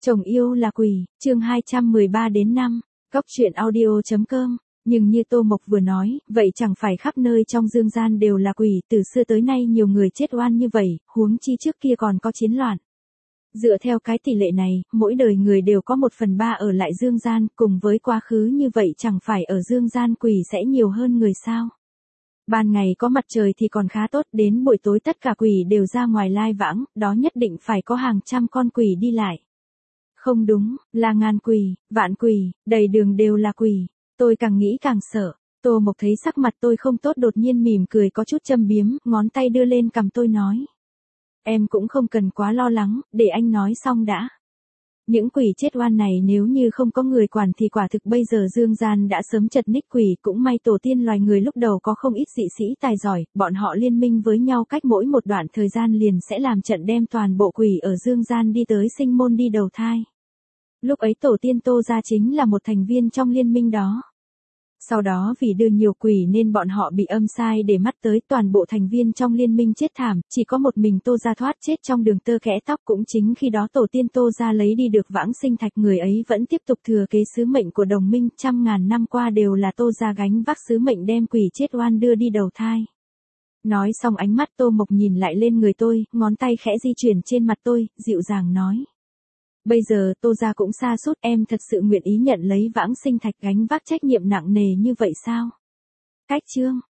Chồng yêu là quỷ, chương 213 đến 5, Góc truyện audio.com. Nhưng như Tô Mộc vừa nói, vậy chẳng phải khắp nơi trong dương gian đều là quỷ, từ xưa tới nay nhiều người chết oan như vậy, huống chi trước kia còn có chiến loạn. Dựa theo cái tỷ lệ này, mỗi đời người đều có 1/3 ở lại dương gian, cùng với quá khứ như vậy chẳng phải ở dương gian quỷ sẽ nhiều hơn người sao. Ban ngày có mặt trời thì còn khá tốt, đến buổi tối tất cả quỷ đều ra ngoài lai vãng, đó nhất định phải có hàng trăm con quỷ đi lại. Không đúng, là ngàn quỷ, vạn quỷ, đầy đường đều là quỷ. Tôi càng nghĩ càng sợ. Tô Mộc thấy sắc mặt tôi không tốt đột nhiên mỉm cười có chút châm biếm, ngón tay đưa lên cằm tôi nói. Em cũng không cần quá lo lắng, để anh nói xong đã. Những quỷ chết oan này nếu như không có người quản thì quả thực bây giờ dương gian đã sớm chật ních quỷ, cũng may tổ tiên loài người lúc đầu có không ít dị sĩ tài giỏi, bọn họ liên minh với nhau cách mỗi một đoạn thời gian liền sẽ làm trận đem toàn bộ quỷ ở dương gian đi tới sinh môn đi đầu thai. Lúc ấy tổ tiên Tô gia chính là một thành viên trong liên minh đó. Sau đó vì đưa nhiều quỷ nên bọn họ bị âm sai để mắt tới, toàn bộ thành viên trong liên minh chết thảm, chỉ có một mình Tô gia thoát chết trong đường tơ kẽ tóc. Cũng chính khi đó tổ tiên Tô gia lấy đi được vãng sinh thạch, người ấy vẫn tiếp tục thừa kế sứ mệnh của đồng minh, trăm ngàn năm qua đều là Tô gia gánh vác sứ mệnh đem quỷ chết oan đưa đi đầu thai. Nói xong ánh mắt Tô Mộc nhìn lại lên người tôi, ngón tay khẽ di chuyển trên mặt tôi, dịu dàng nói. Bây giờ Tô gia cũng sa sút, em thật sự nguyện ý nhận lấy vãng sinh thạch gánh vác trách nhiệm nặng nề như vậy sao? Cách chương